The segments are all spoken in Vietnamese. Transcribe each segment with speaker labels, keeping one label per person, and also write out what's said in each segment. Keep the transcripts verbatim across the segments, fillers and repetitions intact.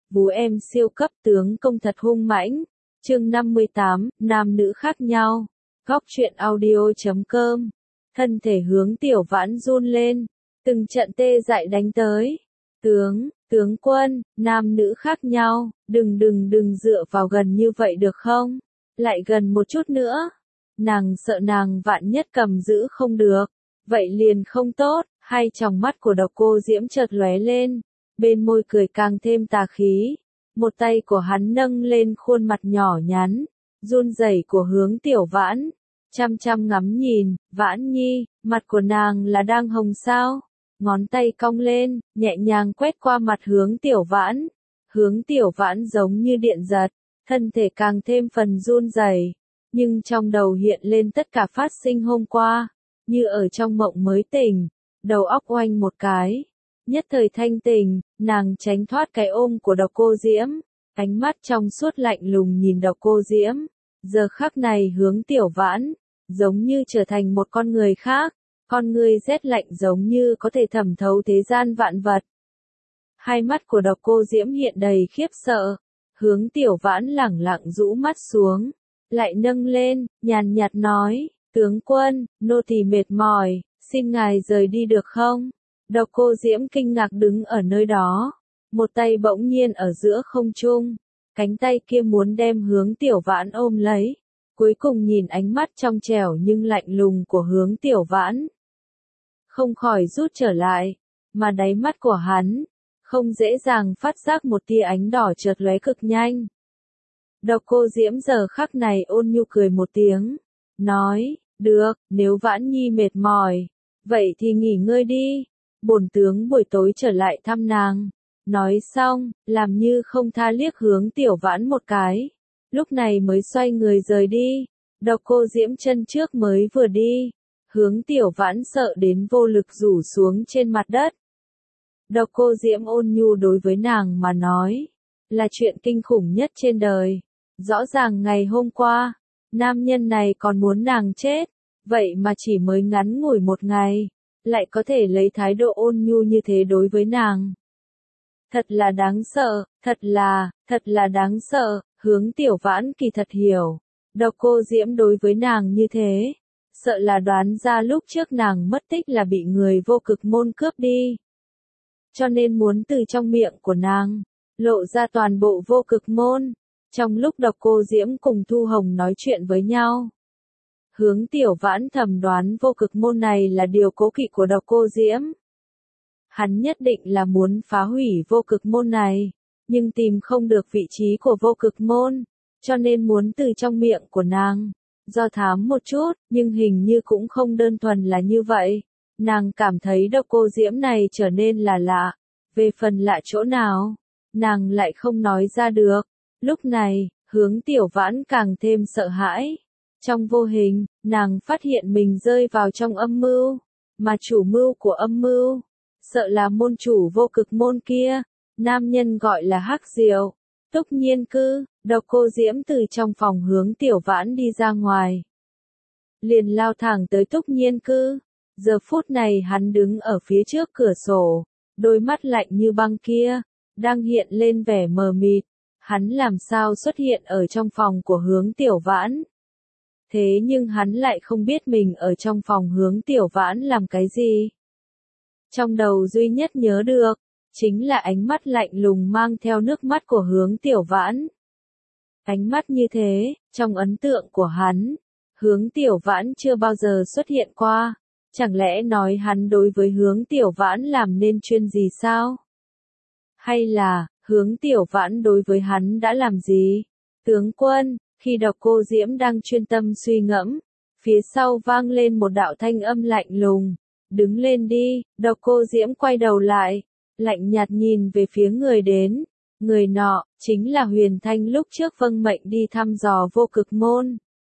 Speaker 1: Vú em siêu cấp tướng công thật hung mãnh. Chương năm mươi tám, nam nữ khác nhau. Góc truyện audio chấm com. Thân thể Hướng Tiểu Vãn run lên, từng trận tê dại đánh tới. Tướng, tướng quân, nam nữ khác nhau, đừng đừng đừng dựa vào gần như vậy được không? Lại gần một chút nữa. Nàng sợ nàng vạn nhất cầm giữ không được, vậy liền không tốt. Hai tròng mắt của Độc Cô Diễm chợt lóe lên, bên môi cười càng thêm tà khí. Một tay của hắn nâng lên khuôn mặt nhỏ nhắn, run rẩy của Hướng Tiểu Vãn, chăm chăm ngắm nhìn. Vãn Nhi, mặt của nàng là đang hồng sao? Ngón tay cong lên, nhẹ nhàng quét qua mặt Hướng Tiểu Vãn. Hướng Tiểu Vãn giống như điện giật, thân thể càng thêm phần run rẩy, nhưng trong đầu hiện lên tất cả phát sinh hôm qua, như ở trong mộng mới tỉnh, đầu óc oanh một cái. Nhất thời thanh tỉnh, nàng tránh thoát cái ôm của Độc Cô Diễm, ánh mắt trong suốt lạnh lùng nhìn Độc Cô Diễm. Giờ khắc này Hướng Tiểu Vãn, giống như trở thành một con người khác, con người rét lạnh giống như có thể thẩm thấu thế gian vạn vật. Hai mắt của Độc Cô Diễm hiện đầy khiếp sợ, Hướng Tiểu Vãn lẳng lặng rũ mắt xuống, lại nâng lên, nhàn nhạt nói, tướng quân, nô tỳ mệt mỏi, xin ngài rời đi được không? Độc Cô Diễm kinh ngạc đứng ở nơi đó, một tay bỗng nhiên ở giữa không trung, cánh tay kia muốn đem Hướng Tiểu Vãn ôm lấy, cuối cùng nhìn ánh mắt trong trẻo nhưng lạnh lùng của Hướng Tiểu Vãn, không khỏi rút trở lại, mà đáy mắt của hắn, không dễ dàng phát giác một tia ánh đỏ chợt lóe cực nhanh. Độc Cô Diễm giờ khắc này ôn nhu cười một tiếng, nói, được, nếu Vãn Nhi mệt mỏi, vậy thì nghỉ ngơi đi, bổn tướng buổi tối trở lại thăm nàng. Nói xong, làm như không tha liếc Hướng Tiểu Vãn một cái, lúc này mới xoay người rời đi. Độc Cô Diễm chân trước mới vừa đi, Hướng Tiểu Vãn sợ đến vô lực rủ xuống trên mặt đất. Độc Cô Diễm ôn nhu đối với nàng mà nói, là chuyện kinh khủng nhất trên đời. Rõ ràng ngày hôm qua, nam nhân này còn muốn nàng chết, vậy mà chỉ mới ngắn ngủi một ngày, lại có thể lấy thái độ ôn nhu như thế đối với nàng. Thật là đáng sợ, thật là, thật là đáng sợ. Hướng Tiểu Vãn kỳ thật hiểu, Độc Cô Diễm đối với nàng như thế, sợ là đoán ra lúc trước nàng mất tích là bị người Vô Cực Môn cướp đi. Cho nên muốn từ trong miệng của nàng, lộ ra toàn bộ Vô Cực Môn. Trong lúc Độc Cô Diễm cùng Thu Hồng nói chuyện với nhau, Hướng Tiểu Vãn thầm đoán Vô Cực Môn này là điều cố kỵ của Độc Cô Diễm. Hắn nhất định là muốn phá hủy Vô Cực Môn này, nhưng tìm không được vị trí của Vô Cực Môn, cho nên muốn từ trong miệng của nàng, do thám một chút, nhưng hình như cũng không đơn thuần là như vậy. Nàng cảm thấy Độc Cô Diễm này trở nên là lạ, về phần lạ chỗ nào, nàng lại không nói ra được. Lúc này, Hướng Tiểu Vãn càng thêm sợ hãi. Trong vô hình, nàng phát hiện mình rơi vào trong âm mưu, mà chủ mưu của âm mưu, sợ là môn chủ Vô Cực Môn kia, nam nhân gọi là Hắc Diệu, Túc Nhiên Cư. Độc Cô Diễm từ trong phòng Hướng Tiểu Vãn đi ra ngoài, liền lao thẳng tới Túc Nhiên Cư. Giờ phút này hắn đứng ở phía trước cửa sổ, đôi mắt lạnh như băng kia, đang hiện lên vẻ mờ mịt. Hắn làm sao xuất hiện ở trong phòng của Hướng Tiểu Vãn? Thế nhưng hắn lại không biết mình ở trong phòng Hướng Tiểu Vãn làm cái gì. Trong đầu duy nhất nhớ được, chính là ánh mắt lạnh lùng mang theo nước mắt của Hướng Tiểu Vãn. Ánh mắt như thế, trong ấn tượng của hắn, Hướng Tiểu Vãn chưa bao giờ xuất hiện qua. Chẳng lẽ nói hắn đối với Hướng Tiểu Vãn làm nên chuyên gì sao? Hay là, Hướng Tiểu Vãn đối với hắn đã làm gì? Tướng quân, khi Độc Cô Diễm đang chuyên tâm suy ngẫm, phía sau vang lên một đạo thanh âm lạnh lùng. Đứng lên đi. Độc Cô Diễm quay đầu lại, lạnh nhạt nhìn về phía người đến. Người nọ, chính là Huyền Thanh lúc trước vâng mệnh đi thăm dò Vô Cực Môn.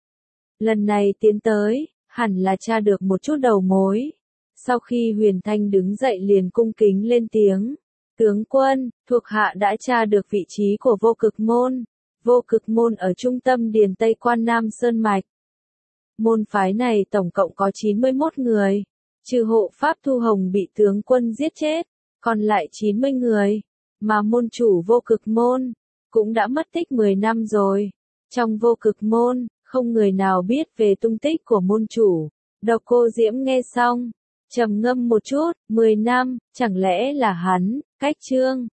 Speaker 1: Lần này tiến tới, hẳn là tra được một chút đầu mối. Sau khi Huyền Thanh đứng dậy liền cung kính lên tiếng. Tướng quân, thuộc hạ đã tra được vị trí của Vô Cực Môn. Vô Cực Môn ở trung tâm Điền Tây Quan Nam Sơn Mạch. Môn phái này tổng cộng có chín mươi mốt người. Trừ hộ pháp Thu Hồng bị tướng quân giết chết, còn lại chín mươi người. mà môn chủ vô cực môn cũng đã mất tích mười năm rồi. Trong vô cực môn, không người nào biết về tung tích của môn chủ. Độc Cô Diễm nghe xong, trầm ngâm một chút, mười năm, chẳng lẽ là hắn, cách Trương